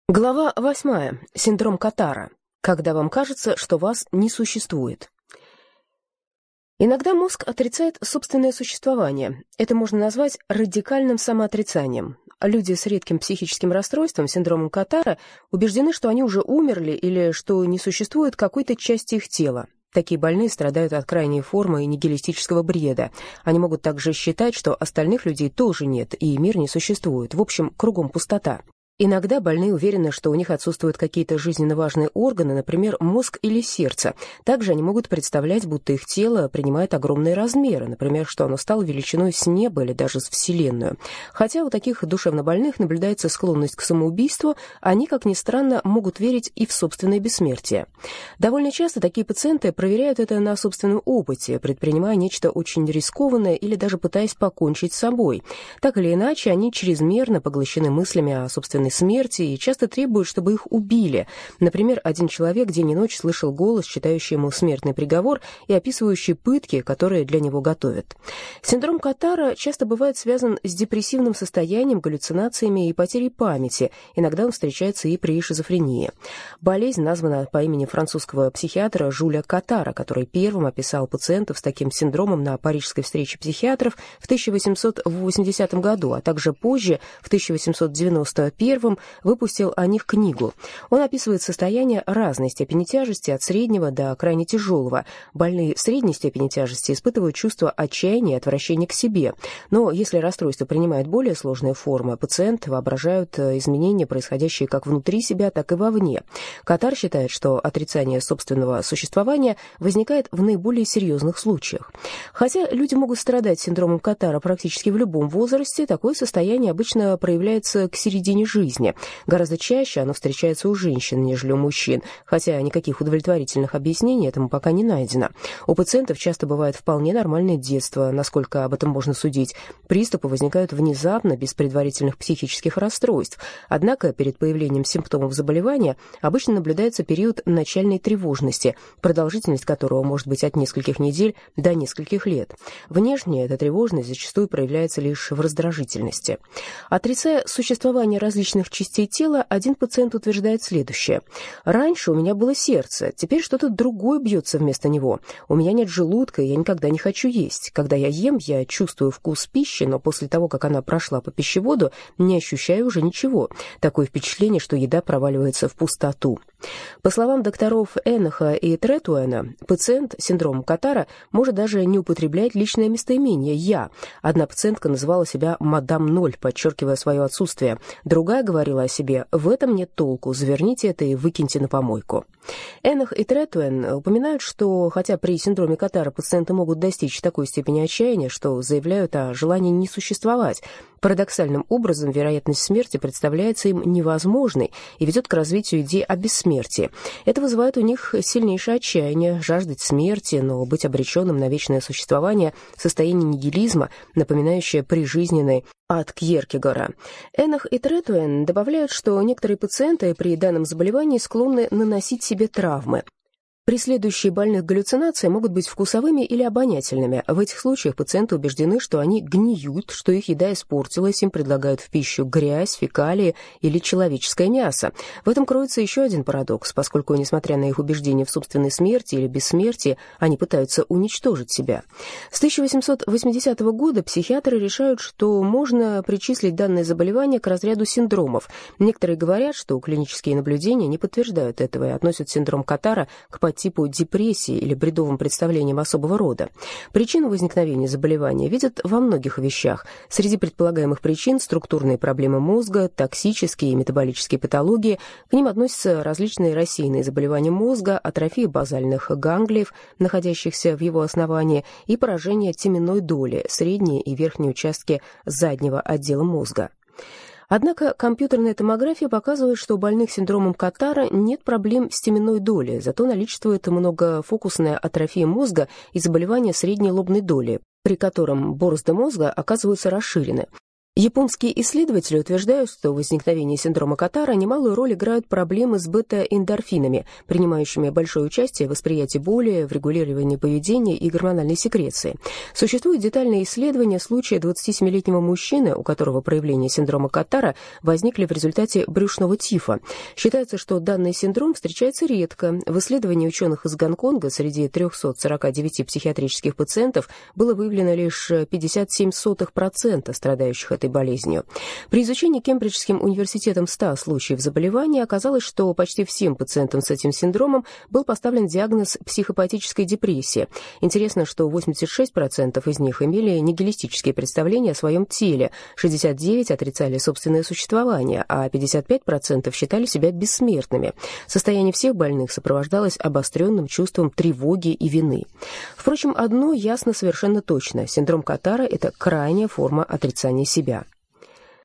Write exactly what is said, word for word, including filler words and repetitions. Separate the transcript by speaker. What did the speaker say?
Speaker 1: Глава восьмая. Синдром Катара. Когда вам кажется, что вас не существует. Иногда мозг отрицает собственное существование. Это можно назвать радикальным самоотрицанием. Люди с редким психическим расстройством, синдромом Катара, убеждены, что они уже умерли или что не существует какой-то части их тела. Такие больные страдают от крайней формы нигилистического бреда. Они могут также считать, что остальных людей тоже нет, и мир не существует. В общем, кругом пустота. Иногда больные уверены, что у них отсутствуют какие-то жизненно важные органы, например, мозг или сердце. Также они могут представлять, будто их тело принимает огромные размеры, например, что оно стало величиной с неба или даже с Вселенную. Хотя у таких душевнобольных наблюдается склонность к самоубийству, они, как ни странно, могут верить и в собственное бессмертие. Довольно часто такие пациенты проверяют это на собственном опыте, предпринимая нечто очень рискованное или даже пытаясь покончить с собой. Так или иначе, они чрезмерно поглощены мыслями о собственной смерти и часто требуют, чтобы их убили. Например, один человек день и ночь слышал голос, читающий ему смертный приговор и описывающий пытки, которые для него готовят. Синдром Катара часто бывает связан с депрессивным состоянием, галлюцинациями и потерей памяти. Иногда он встречается и при шизофрении. Болезнь названа по имени французского психиатра Жюля Катара, который первым описал пациентов с таким синдромом на Парижской встрече психиатров в тысяча восемьсот восьмидесятом году, а также позже, в тысяча восемьсот девяносто первом, выпустил о них книгу. Он описывает состояние разной степени тяжести, от среднего до крайне тяжелого. Больные средней степени тяжести испытывают чувство отчаяния и отвращения к себе. Но если расстройство принимает более сложные формы, пациенты воображают изменения, происходящие как внутри себя, так и вовне. Катар считает, что отрицание собственного существования возникает в наиболее серьезных случаях. Хотя люди могут страдать синдромом Катара практически в любом возрасте, такое состояние обычно проявляется к середине жизни. Гораздо чаще оно встречается у женщин, нежели у мужчин, хотя никаких удовлетворительных объяснений этому пока не найдено. У пациентов часто бывает вполне нормальное детство, насколько об этом можно судить. Приступы возникают внезапно, без предварительных психических расстройств. Однако перед появлением симптомов заболевания обычно наблюдается период начальной тревожности, продолжительность которого может быть от нескольких недель до нескольких лет. Внешне эта тревожность зачастую проявляется лишь в раздражительности. Отрицая существование различных частей тела, один пациент утверждает следующее. «Раньше у меня было сердце, теперь что-то другое бьется вместо него. У меня нет желудка, и я никогда не хочу есть. Когда я ем, я чувствую вкус пищи, но после того, как она прошла по пищеводу, не ощущаю уже ничего. Такое впечатление, что еда проваливается в пустоту». По словам докторов Эноха и Третуэна, пациент с синдромом Катара может даже не употреблять личное местоимение «я». Одна пациентка называла себя «мадам Ноль», подчеркивая свое отсутствие. Другая говорила о себе: «В этом нет толку, заверните это и выкиньте на помойку». Энох и Третуэн упоминают, что хотя при синдроме Катара пациенты могут достичь такой степени отчаяния, что заявляют о желании не существовать, парадоксальным образом вероятность смерти представляется им невозможной и ведет к развитию идеи о бессмертии. Это вызывает у них сильнейшее отчаяние, жаждать смерти, но быть обреченным на вечное существование, состояние нигилизма, напоминающее прижизненный ад Кьеркегора. Энох и Третуэн добавляют, что некоторые пациенты при данном заболевании склонны наносить себе травмы. Преследующие больных галлюцинации могут быть вкусовыми или обонятельными. В этих случаях пациенты убеждены, что они гниют, что их еда испортилась, им предлагают в пищу грязь, фекалии или человеческое мясо. В этом кроется еще один парадокс, поскольку, несмотря на их убеждение в собственной смерти или бессмертии, они пытаются уничтожить себя. С тысяча восемьсот восьмидесятого года психиатры решают, что можно причислить данное заболевание к разряду синдромов. Некоторые говорят, что клинические наблюдения не подтверждают этого и относят синдром Катара к типу депрессии или бредовым представлениям особого рода. Причину возникновения заболевания видят во многих вещах. Среди предполагаемых причин структурные проблемы мозга, токсические и метаболические патологии. К ним относятся различные рассеянные заболевания мозга, атрофия базальных ганглиев, находящихся в его основании, и поражение теменной доли, средние и верхние участки заднего отдела мозга. Однако компьютерная томография показывает, что у больных синдромом Катара нет проблем с теменной долей, зато наличествует многофокусная атрофия мозга и заболевание средней лобной доли, при котором борозды мозга оказываются расширены. Японские исследователи утверждают, что в возникновении синдрома Катара немалую роль играют проблемы с бета-эндорфинами, принимающими большое участие в восприятии боли, в регулировании поведения и гормональной секреции. Существуют детальные исследования случая двадцатисемилетнего мужчины, у которого проявления синдрома Катара возникли в результате брюшного тифа. Считается, что данный синдром встречается редко. В исследовании ученых из Гонконга среди трёхсот сорока девяти психиатрических пациентов было выявлено лишь пятьдесят семь сотых процента страдающих этой болезнью. При изучении Кембриджским университетом ста случаев заболевания оказалось, что почти всем пациентам с этим синдромом был поставлен диагноз психопатической депрессии. Интересно, что восемьдесят шесть процентов из них имели нигилистические представления о своем теле, шестьдесят девять процентов отрицали собственное существование, а пятьдесят пять процентов считали себя бессмертными. Состояние всех больных сопровождалось обостренным чувством тревоги и вины. Впрочем, одно ясно совершенно точно. Синдром Катара – это крайняя форма отрицания себя.